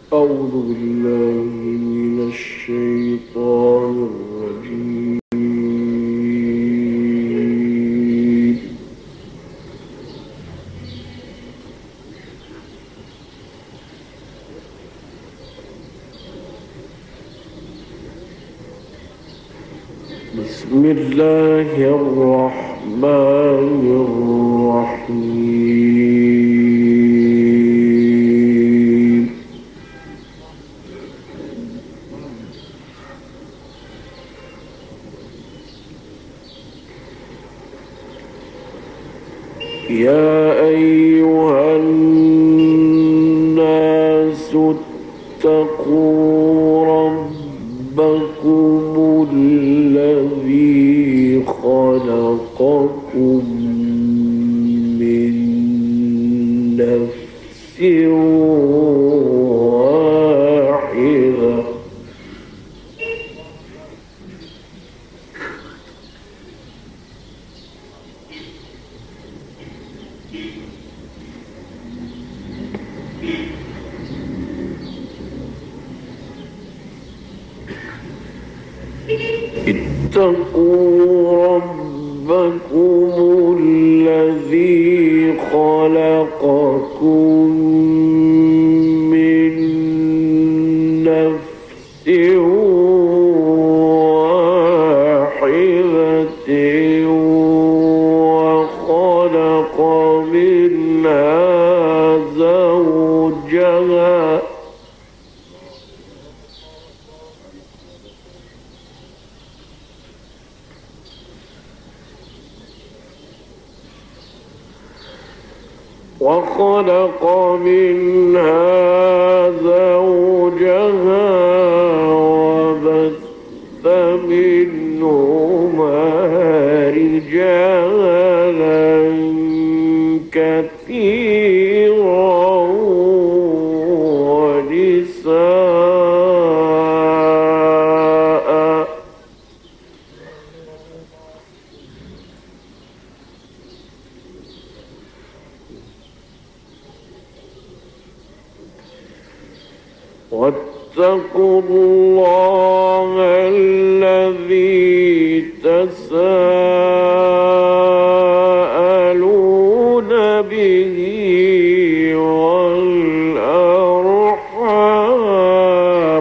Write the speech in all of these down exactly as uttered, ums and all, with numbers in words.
أعوذ بالله من الشيطان الرجيم. بسم الله الرحمن الرحيم. يا أيها الناس اتقوا ربكم الذي خلقكم من نفس واحدة اتقوا ربكم الذي خلقكم من نفس واحدة وخلق منها زوجها وخلق منها زوجها وبث منهما رجالا كثيرا ونساء واتقوا الله الذي تساءلون به والأرحام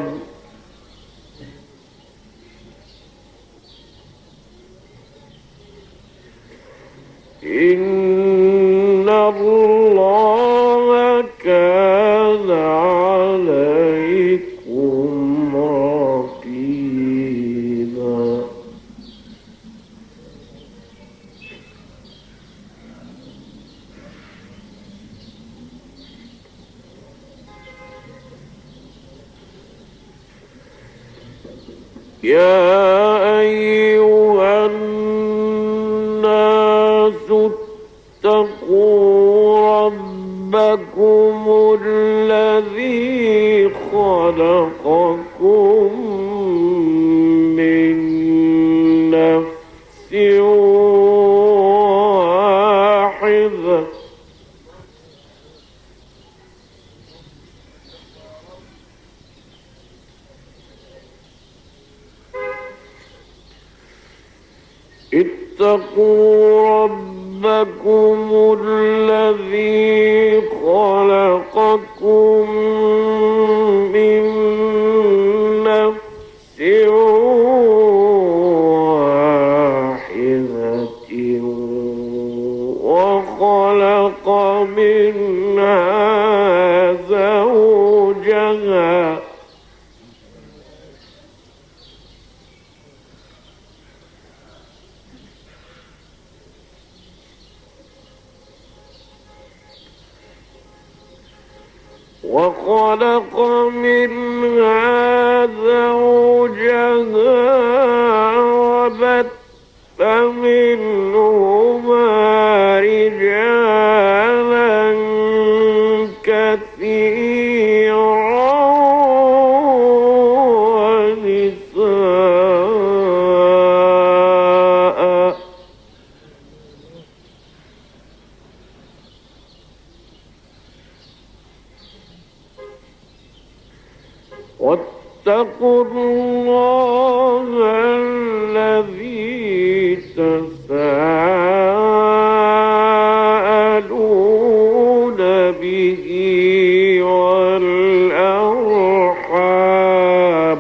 إن الله كان عليكم رقيبا. يا أيها الناس اتقوا ربكم الذي خلقكم من نفس واحدة اتقوا ربكم الذي خلقكم من نفس واحدة وخلق منها زوجها وخلق منها زوجها وبث منهما رجالا كثيرا ونساء واتقوا الله الذي تساءلون به والأرحام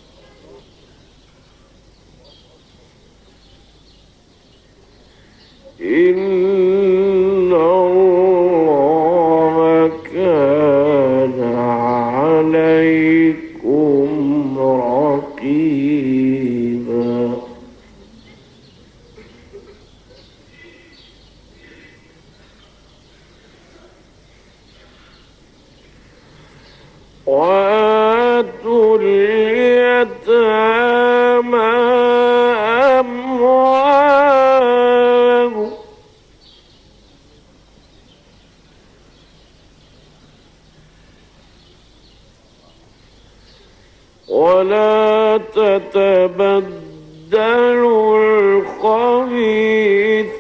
إن الله كان عليكم رقيبا. وآتوا اليتامى أموالهم ولا تتبدلوا الخبيث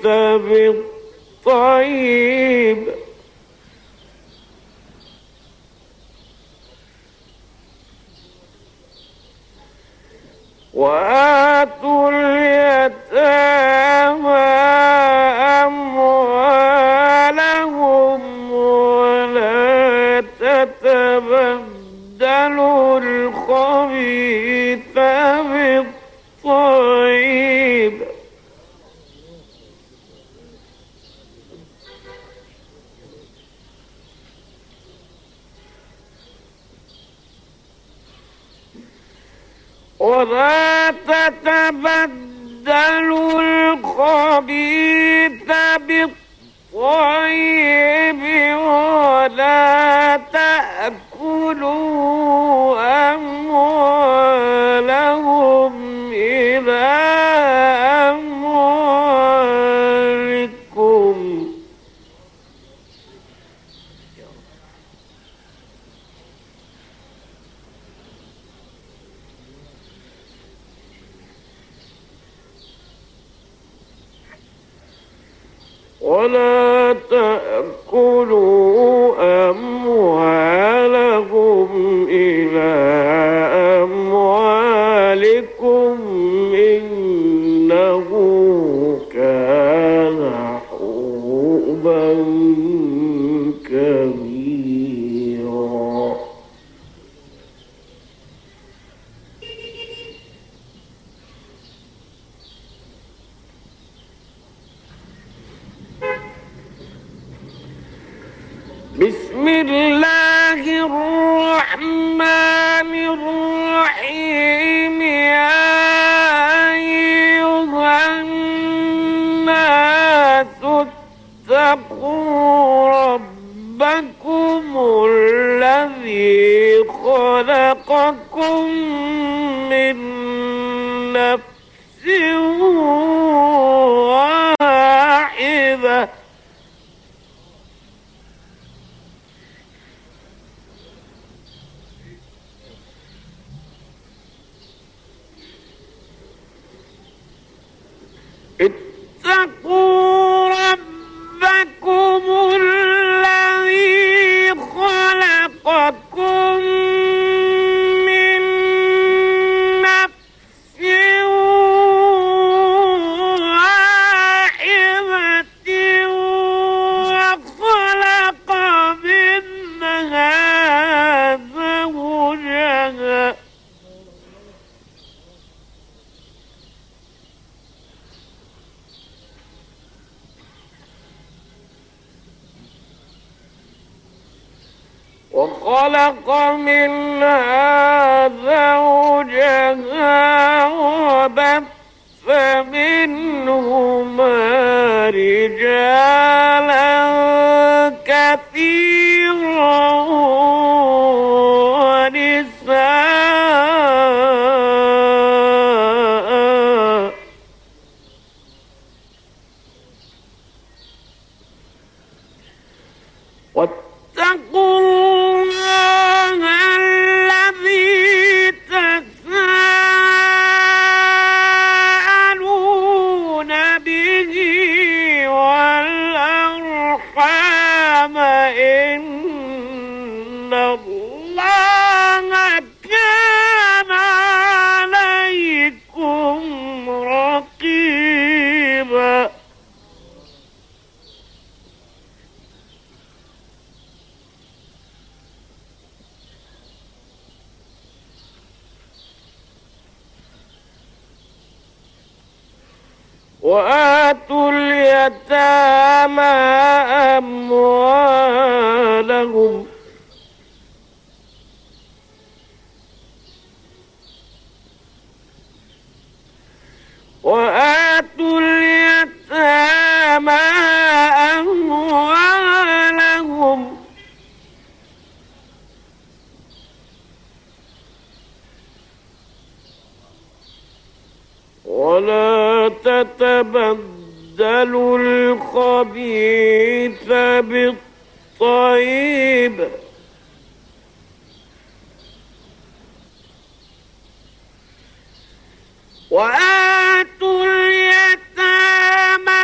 بالطيب وآتوا اليتامى أموالهم ولا تتبدلوا الخبيث بالطيب ولا تتبدلوا الخبيث بالطيب ولا تأكلوا أموالهم إلى أموالكم ولا تأكلوا أموالهم إلى أموالكم إنه كان حوبا كبيرا. بسم الله الرحمن الرحيم. يا أيها الناس اتقوا ربكم الذي خلقكم من نفس واحدة اتقوا ربكم الذي خلقكم من نفس واحدة وخلق منها زوجها وخلق منها زوجها وبث منهما رجالا كثيرا ونساء واتقوا الله الذي تساءلون به والأرحام إن الله كان وآتوا اليتامى أموالهم وآتوا اليتامى أموالهم ولا تتبدلوا الخبيث بالطيب وآتوا اليتامى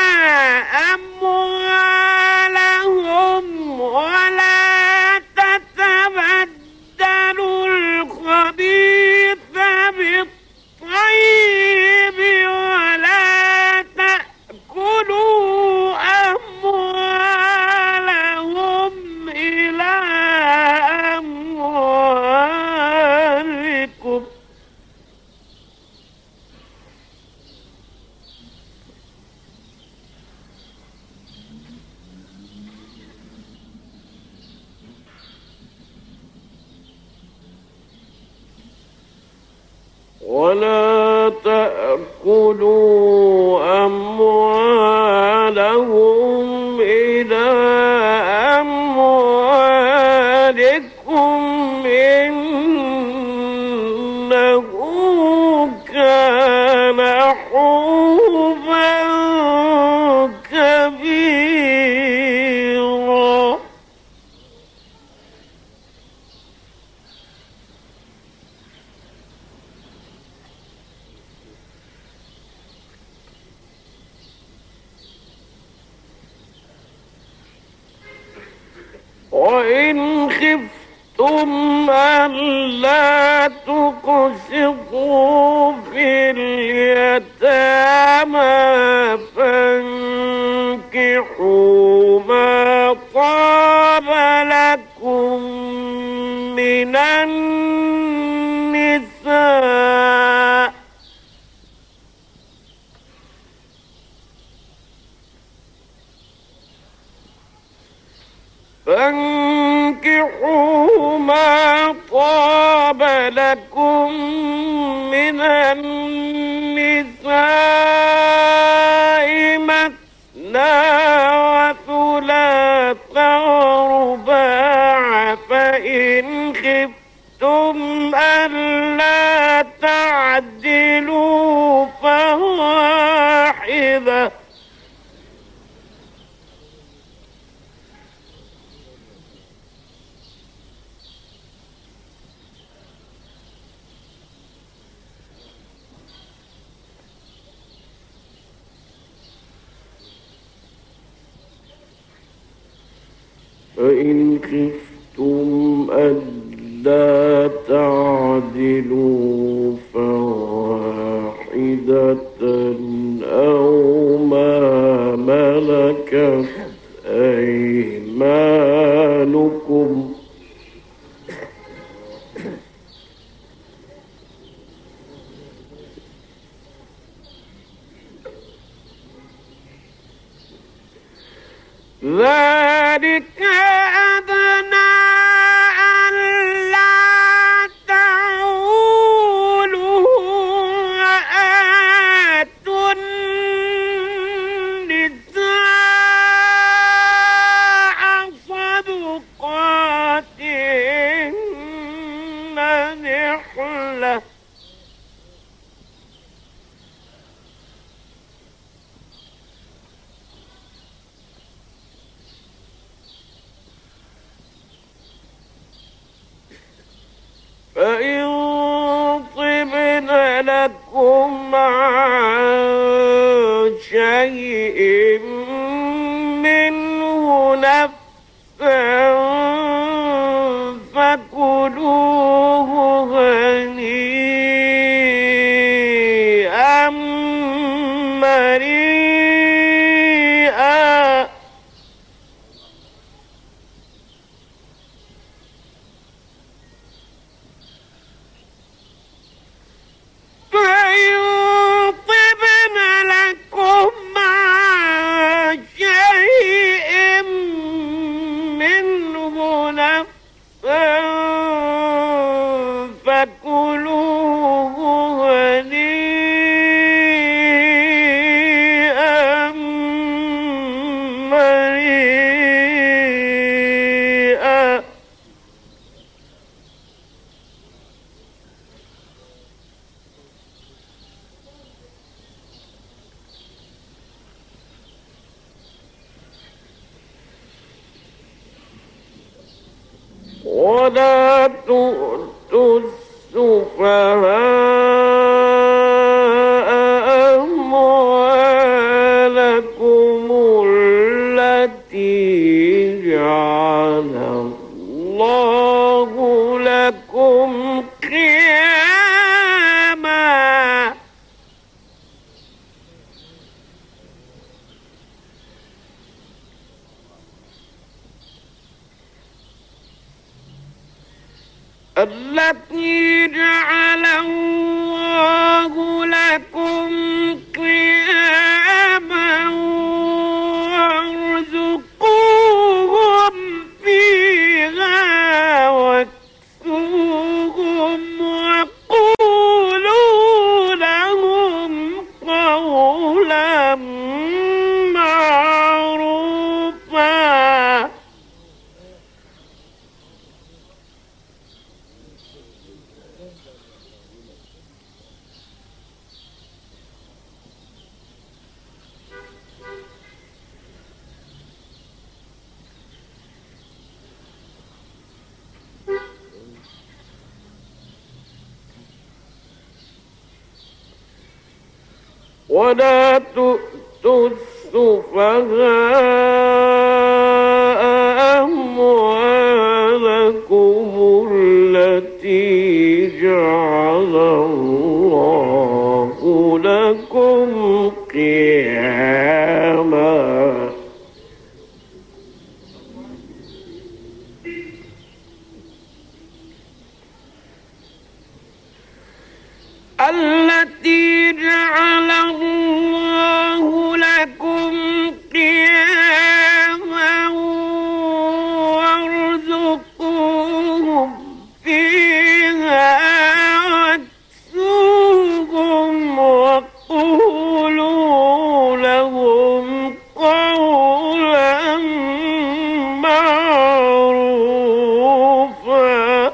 أموالهم ولا تتبدلوا الخبيث بالطيب ولا تأكلوا أموالهم إلى أموالكم ولا تأكلوا أموالهم إلى أموالكم إنه كان حوبا كبيرا وإن خفتم ألا تقسطوا في اليتامى فانكحوا ما طاب لكم من النساء فانكحوا ما طاب لكم من النساء مثنى وثلاث ورباع فإن خفتم ألا تعدلوا فواحدة فإن خفتم ألا تعدلوا فواحدة أو ما ملكت أيمانكم ذلك أدنى ألا تعولوا وآتوا النساء صدقاتهن نحلة فإن طبن لكم عن شيء منه نفسا فكلوه هنيئا مريئا فإن فكلوه هنيئا مريئا. ولا تؤتوا السفهاء أموالكم التي جعل الله لكم قياما التي جعل الله لكم قياما وارزقوهم فيها واكسوهم وقولوا لهم قولا معروفا. ولا تؤتوا السفهاء أموالكم التي جعل الله لكم قياما التي جعل الله لكم قياما وارزقوهم فيها واكسوهم وقولوا لهم قولا معروفا.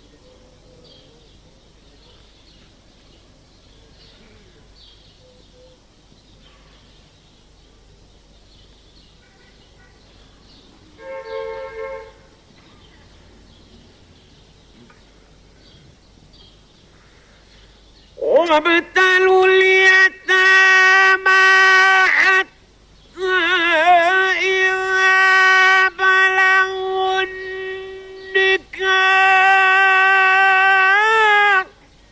وابتلوا اليتامى حتى إذا بلغوا النكاح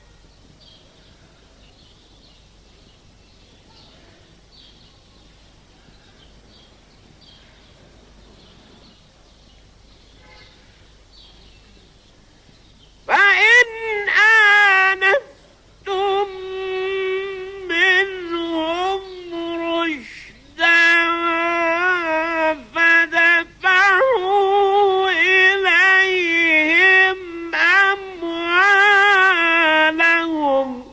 فإن آنستم منهم رشدا فدفعوا إليهم أموالهم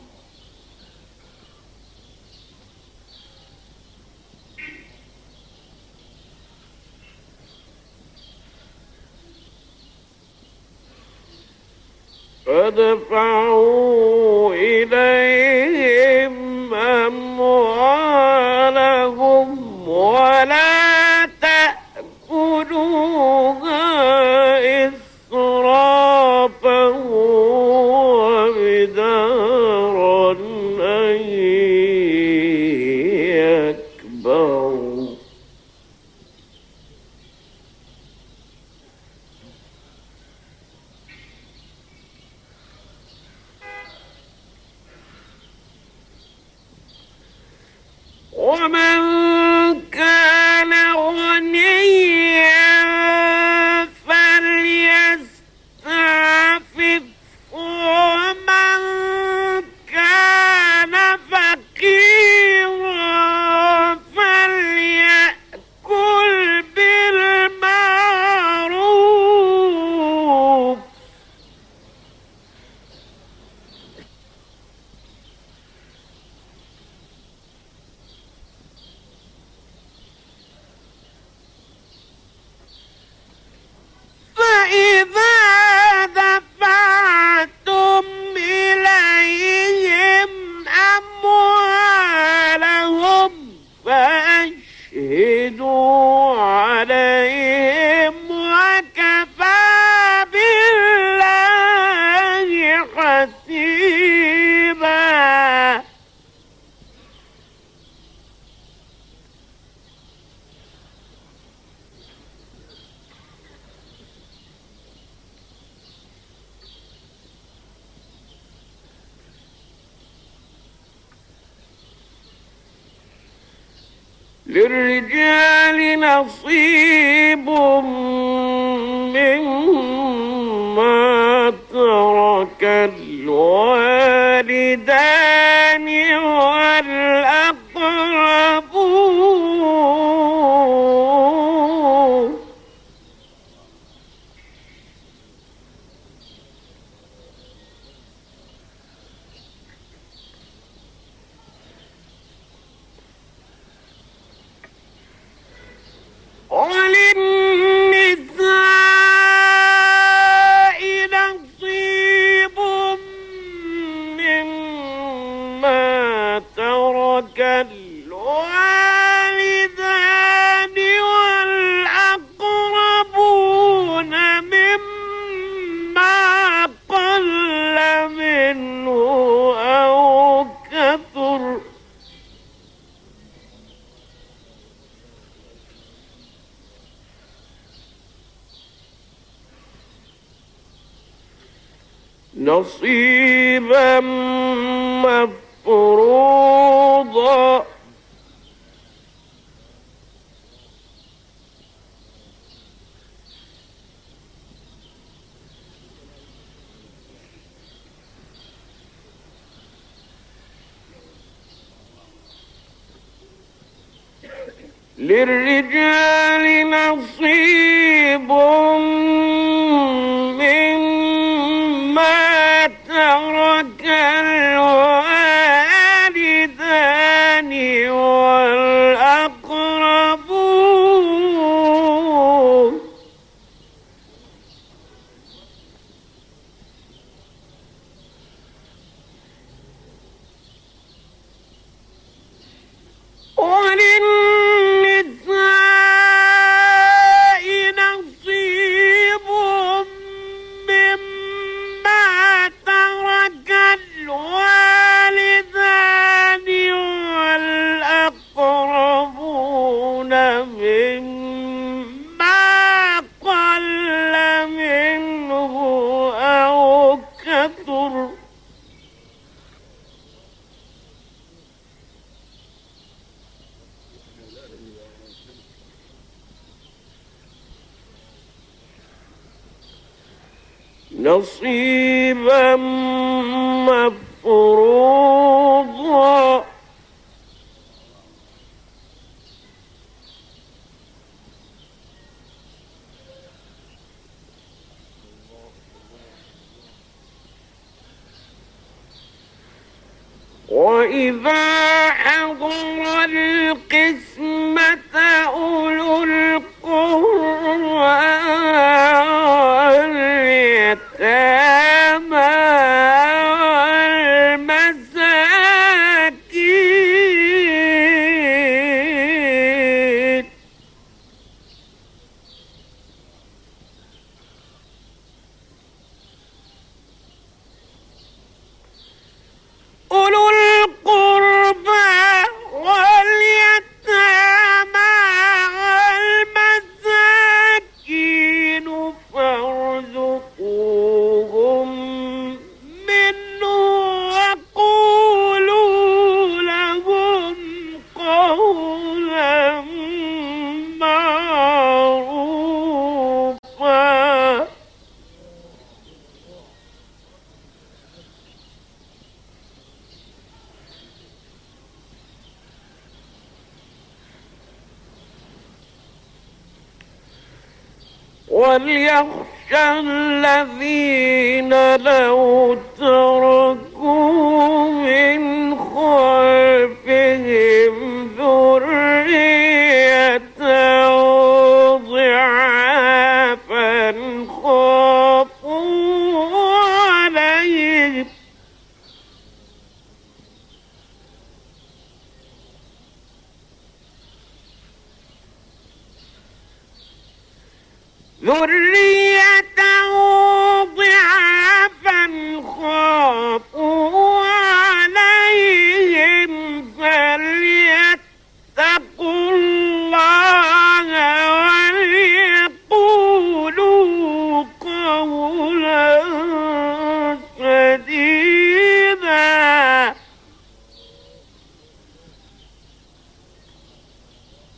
فادفعوا إليهم أموالهم ولا تأكلوها إسرافا وبدارا أن يكبروا للرجال نصيب مما ترك الوالدان والأقربون. وللنساء نصيب مما ترك الوالدان والأقربون مما قل منه أو كثر. نصيبا مفروضا. للرجال نصيب مما ترك الوالدان والأقربون. وللنساء نصيب مما ترك الوالدان والأقربون مما قل منه أو كثر. نصيبا مفروضا. وإذا حضر القسمة أولو القربى واليتامى والمساكين أولو القربى واليتامى والمساكين فارزقوهم منه وقولوا لهم قولا معروفا. وليخشى الذين لو تركوا من خلفهم ذرية ضعافا خافوا عليهم ذرية ضعافا خافوا عليهم فليتقوا الله وليقولوا قولا سديدا.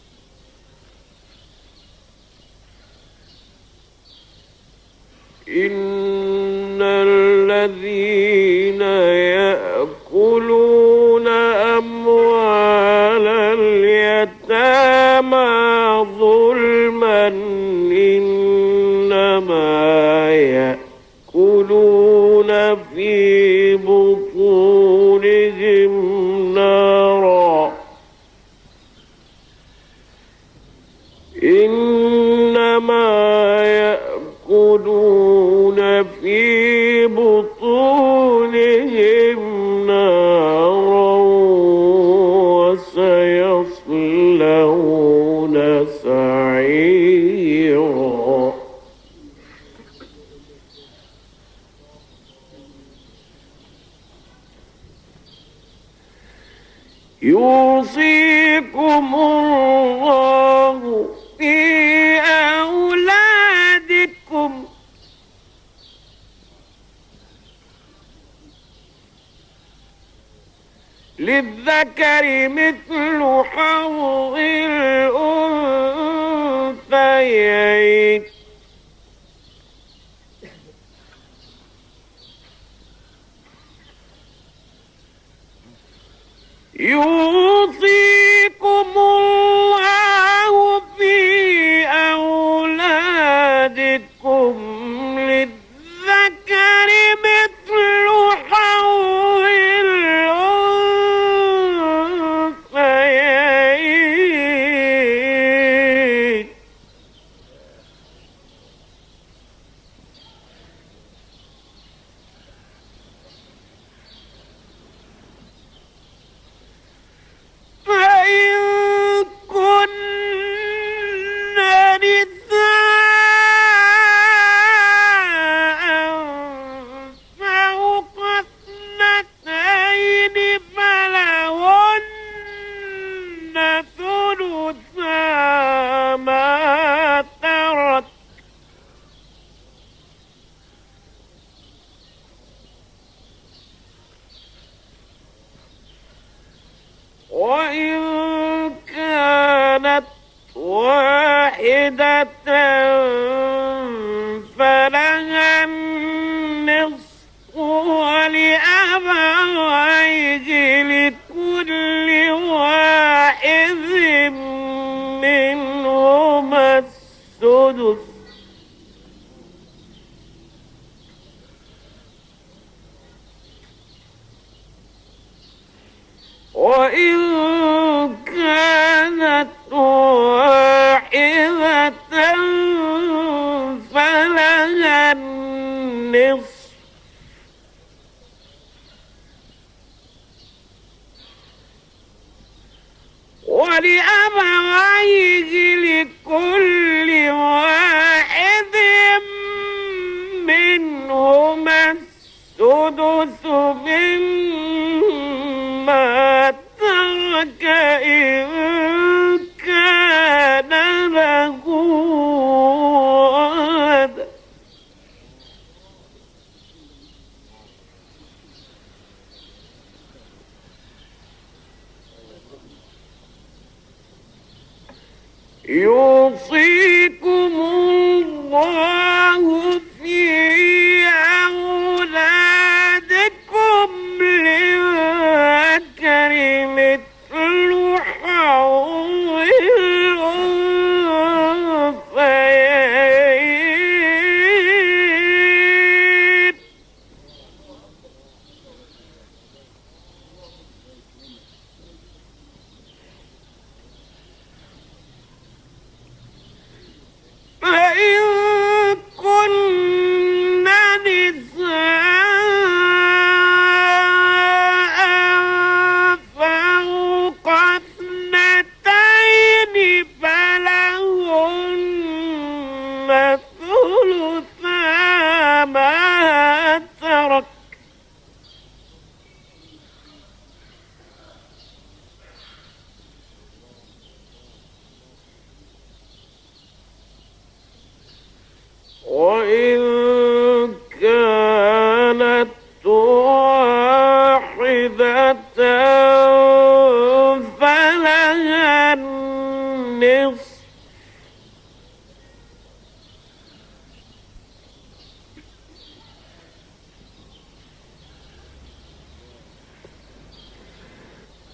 الذين يأكلون أموال اليتامى ظلما إنما يأكلون في بطونهم نارا إنما يأكلون في بطونهم نارا وسيصلون سعيرا. يوصيكم الله في أولادكم للذكر مثل حظ الأنثيين يوصيكم الله في أولادكم للذكر مثل حظ الأنثيين فإن كن نساء فوق اثنتين فلهن ثلثا ما ترك وإن كانت واحدة فلها النصف ولأبويه لكل واحد منهما السدس وإن كانت واحدة فلها النصف ولأبويه لكل واحد منهما السدس مما ترك إن كان له ولد يوصيكم الله في أولادكم للذكر مثل حظ الأنثيين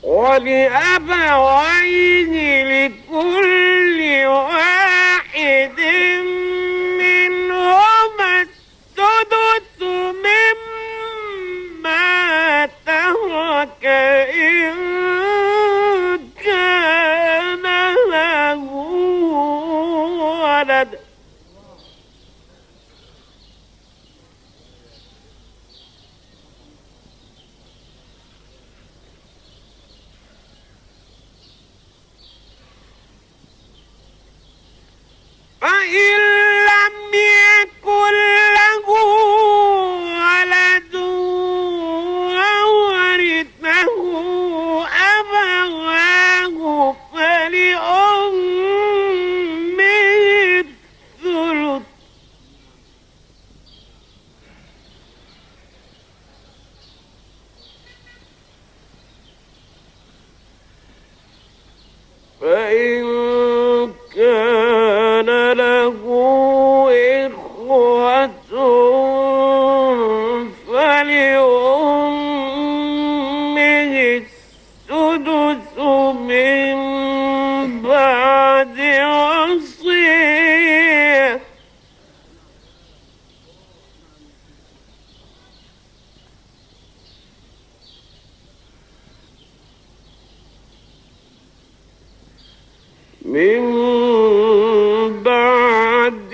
ولأبويه لكل واحد منهما السدس مما ترك إن كان له ولد. فإن لم يكن له ولد وورثه أبواه فلأمه الثلث. فإن كان له إخوة فلأمه السدس من بعد وصية. من بعد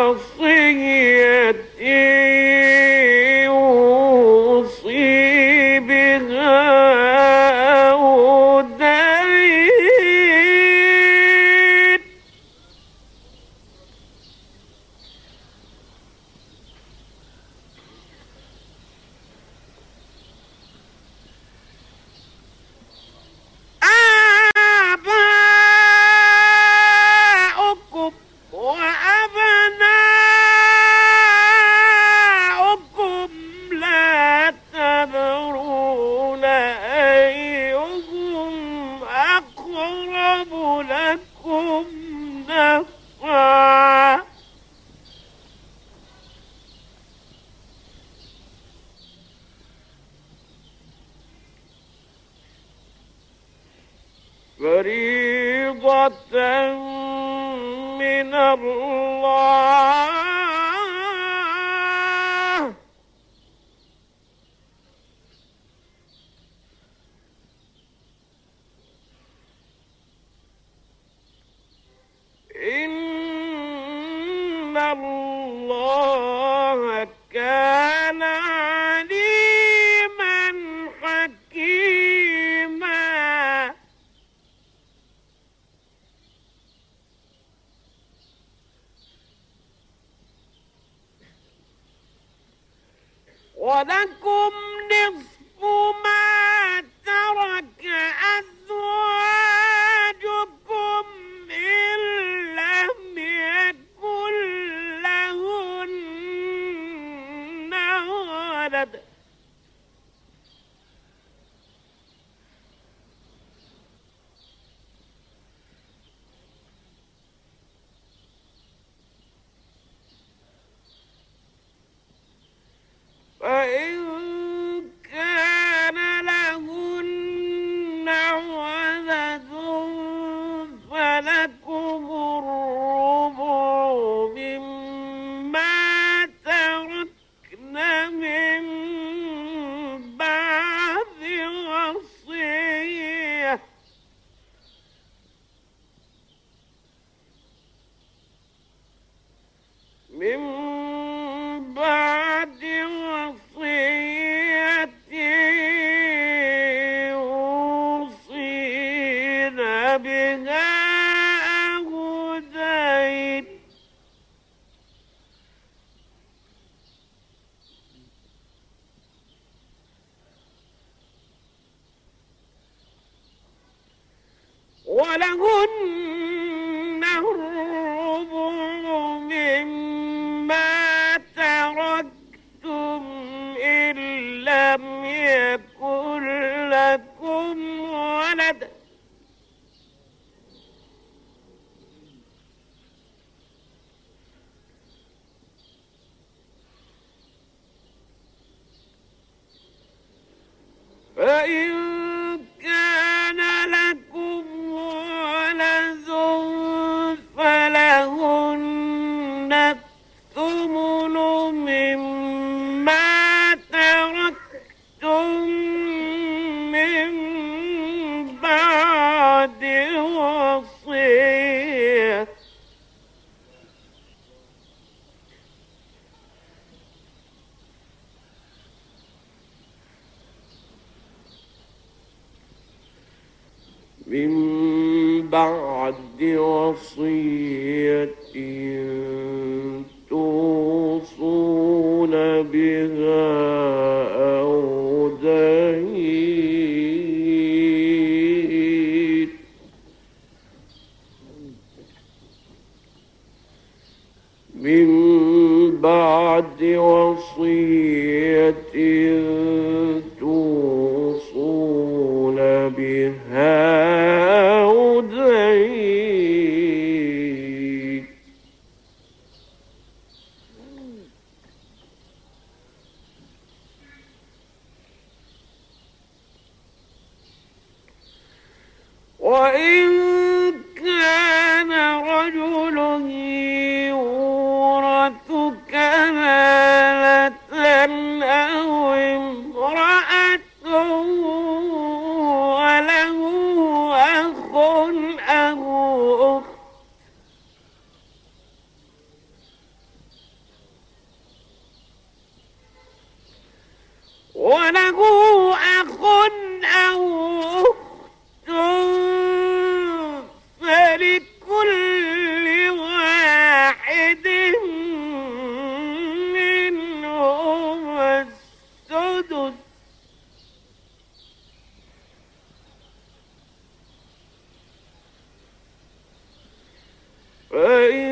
وصية يوصي بها أو دين. آباؤكم وأبناؤكم لا تدرون أيهم أقرب لكم نفعا فريضة من الله. إن الله كان عليما حكيما. ولكم نصف ما ترك أزواجكم إن لم يكن لهن ولد. فإن كان لهن ولد فلكم الربع مما تركن من بعد وصية. من بعد وصية يوصين بها أو دين. ولهن الربع مما تركتم إن لم يكن لكم ولد. فإن كان من بعد وصية توصون بها أو دين من بعد وصية توصون بها أو دين وإن كان رجل يورث كلالة أو امرأة وله أخ أو أخت وله أخ أو أخت فلكل واحد منهم السدس فإن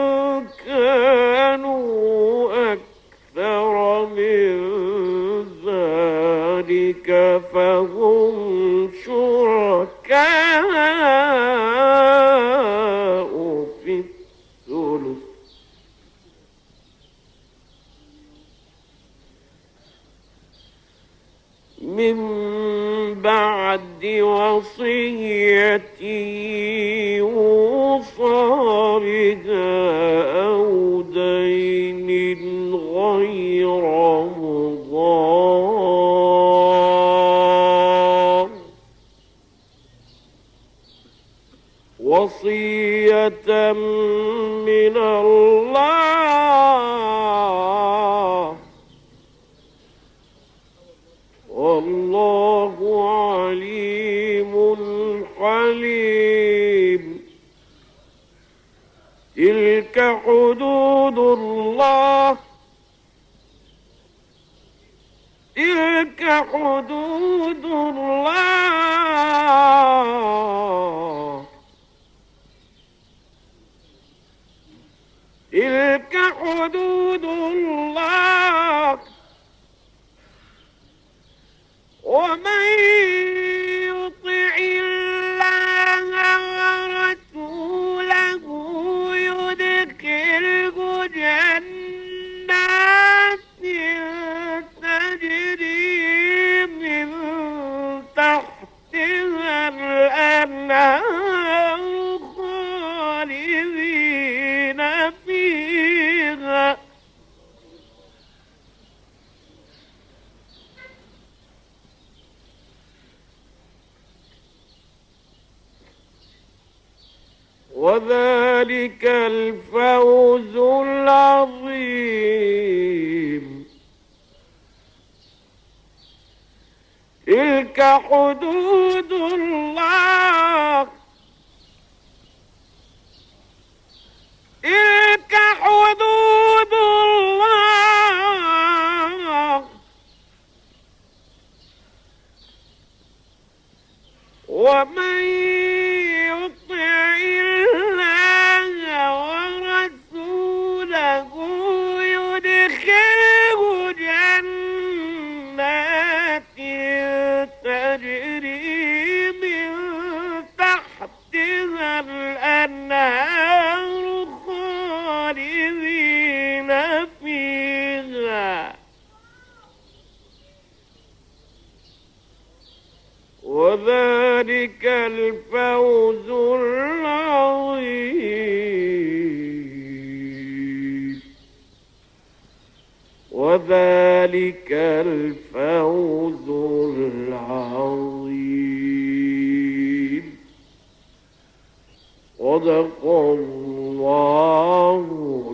كانوا أكثر من ذلك فهم شركاء في الثلث من بعد وصية يوصى بها أو دين غير مضار وصية من الله والله عليم حليم تلك حدود الله تلك حدود الله تلك حدود الله ومن يطع الله ورسوله يدخله جنات تجري من تحتها الأنهار خالدين فيها وذلك الفوز العظيم تلك حدود الله تلك حدود الله ومن يطع الله ورسوله يدخله جنات تجري من تحتها الأنهار خالدين فيها وذلك الفوز العظيم وذلك الفوز العظيم صدق الله